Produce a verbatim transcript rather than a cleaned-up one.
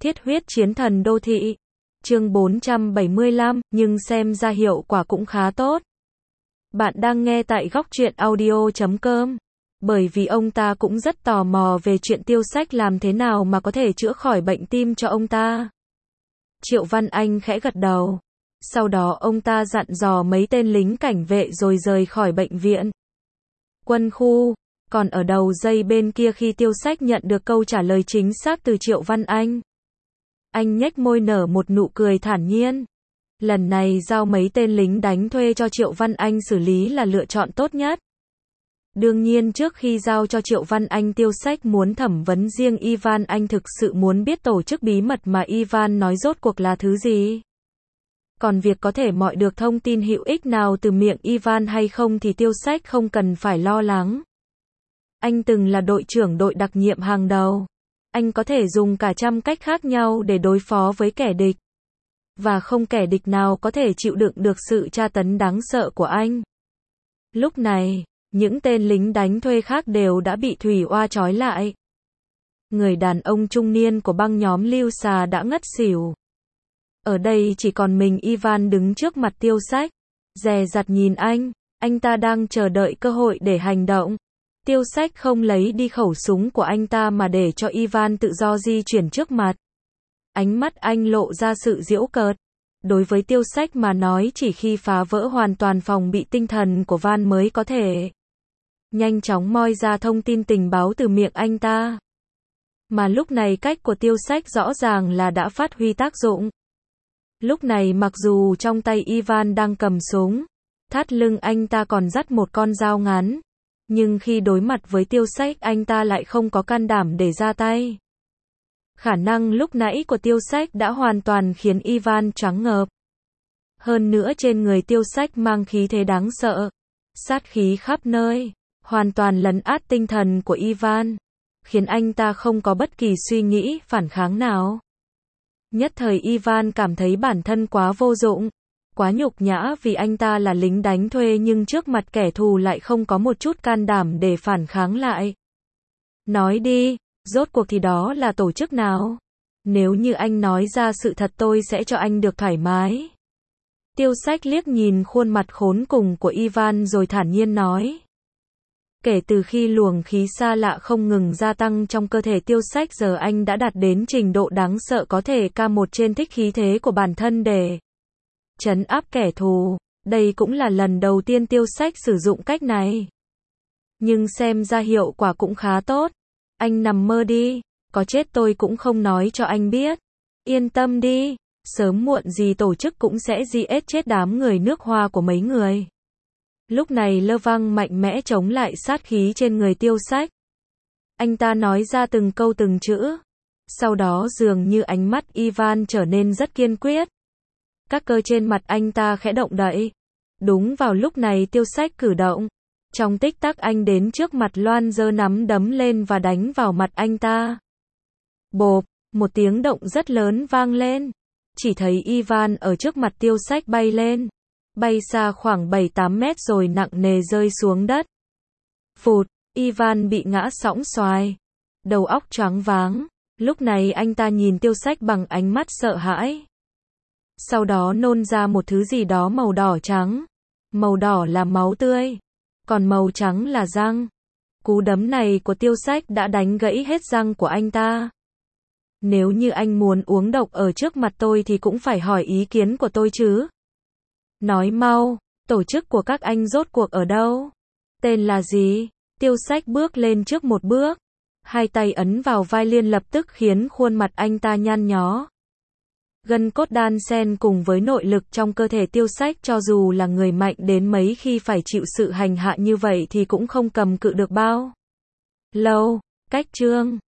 Thiết huyết chiến thần đô thị. Chương bốn trăm bảy mươi lăm, nhưng xem ra hiệu quả cũng khá tốt. Bạn đang nghe tại góc truyện audio chấm com. Bởi vì ông ta cũng rất tò mò về chuyện Tiêu Sách làm thế nào mà có thể chữa khỏi bệnh tim cho ông ta. Triệu Văn Anh khẽ gật đầu. Sau đó ông ta dặn dò mấy tên lính cảnh vệ rồi rời khỏi bệnh viện. Quân khu. Còn ở đầu dây bên kia khi Tiêu Sách nhận được câu trả lời chính xác từ Triệu Văn Anh. Anh nhếch môi nở một nụ cười thản nhiên. Lần này giao mấy tên lính đánh thuê cho Triệu Văn Anh xử lý là lựa chọn tốt nhất. Đương nhiên trước khi giao cho Triệu Văn Anh, Tiêu Sách muốn thẩm vấn riêng Ivan. Anh thực sự muốn biết tổ chức bí mật mà Ivan nói rốt cuộc là thứ gì. Còn việc có thể mọi được thông tin hữu ích nào từ miệng Ivan hay không thì Tiêu Sách không cần phải lo lắng. Anh từng là đội trưởng đội đặc nhiệm hàng đầu. Anh có thể dùng cả trăm cách khác nhau để đối phó với kẻ địch. Và không kẻ địch nào có thể chịu đựng được sự tra tấn đáng sợ của anh. Lúc này, những tên lính đánh thuê khác đều đã bị Thủy Oa trói lại. Người đàn ông trung niên của băng nhóm Lưu Xà đã ngất xỉu. Ở đây chỉ còn mình Ivan đứng trước mặt Tiêu Sách. Dè dặt nhìn anh, anh ta đang chờ đợi cơ hội để hành động. Tiêu Sách không lấy đi khẩu súng của anh ta mà để cho Ivan tự do di chuyển trước mặt. Ánh mắt anh lộ ra sự giễu cợt. Đối với Tiêu Sách mà nói, chỉ khi phá vỡ hoàn toàn phòng bị tinh thần của Van mới có thể nhanh chóng moi ra thông tin tình báo từ miệng anh ta. Mà lúc này cách của Tiêu Sách rõ ràng là đã phát huy tác dụng. Lúc này mặc dù trong tay Ivan đang cầm súng, thắt lưng anh ta còn dắt một con dao ngắn. Nhưng khi đối mặt với Tiêu Sách, anh ta lại không có can đảm để ra tay. Khả năng lúc nãy của Tiêu Sách đã hoàn toàn khiến Ivan choáng ngợp. Hơn nữa trên người Tiêu Sách mang khí thế đáng sợ. Sát khí khắp nơi, hoàn toàn lấn át tinh thần của Ivan, khiến anh ta không có bất kỳ suy nghĩ phản kháng nào. Nhất thời Ivan cảm thấy bản thân quá vô dụng. Quá nhục nhã vì anh ta là lính đánh thuê nhưng trước mặt kẻ thù lại không có một chút can đảm để phản kháng lại. Nói đi, rốt cuộc thì đó là tổ chức nào? Nếu như anh nói ra sự thật tôi sẽ cho anh được thoải mái. Tiêu Sách liếc nhìn khuôn mặt khốn cùng của Ivan rồi thản nhiên nói. Kể từ khi luồng khí xa lạ không ngừng gia tăng trong cơ thể Tiêu Sách, giờ anh đã đạt đến trình độ đáng sợ có thể ca một trên thích khí thế của bản thân để trấn áp kẻ thù. Đây cũng là lần đầu tiên Tiêu Sách sử dụng cách này. Nhưng xem ra hiệu quả cũng khá tốt. Anh nằm mơ đi, có chết tôi cũng không nói cho anh biết. Yên tâm đi, sớm muộn gì tổ chức cũng sẽ giết chết đám người nước Hoa của mấy người. Lúc này Lơ Văng mạnh mẽ chống lại sát khí trên người Tiêu Sách. Anh ta nói ra từng câu từng chữ. Sau đó dường như ánh mắt Ivan trở nên rất kiên quyết. Các cơ trên mặt anh ta khẽ động đậy. Đúng vào lúc này Tiêu Sách cử động. Trong tích tắc anh đến trước mặt Loan, giơ nắm đấm lên và đánh vào mặt anh ta. Bộp, một tiếng động rất lớn vang lên. Chỉ thấy Ivan ở trước mặt Tiêu Sách bay lên. Bay xa khoảng bảy tám mét rồi nặng nề rơi xuống đất. Phụt, Ivan bị ngã sõng xoài. Đầu óc choáng váng. Lúc này anh ta nhìn Tiêu Sách bằng ánh mắt sợ hãi. Sau đó nôn ra một thứ gì đó màu đỏ trắng. Màu đỏ là máu tươi. Còn màu trắng là răng. Cú đấm này của Tiêu Sách đã đánh gãy hết răng của anh ta. Nếu như anh muốn uống độc ở trước mặt tôi thì cũng phải hỏi ý kiến của tôi chứ. Nói mau, tổ chức của các anh rốt cuộc ở đâu? Tên là gì? Tiêu Sách bước lên trước một bước. Hai tay ấn vào vai liền lập tức khiến khuôn mặt anh ta nhăn nhó. Gân cốt đan xen cùng với nội lực trong cơ thể Tiêu Sách, cho dù là người mạnh đến mấy khi phải chịu sự hành hạ như vậy thì cũng không cầm cự được bao lâu. Cách chương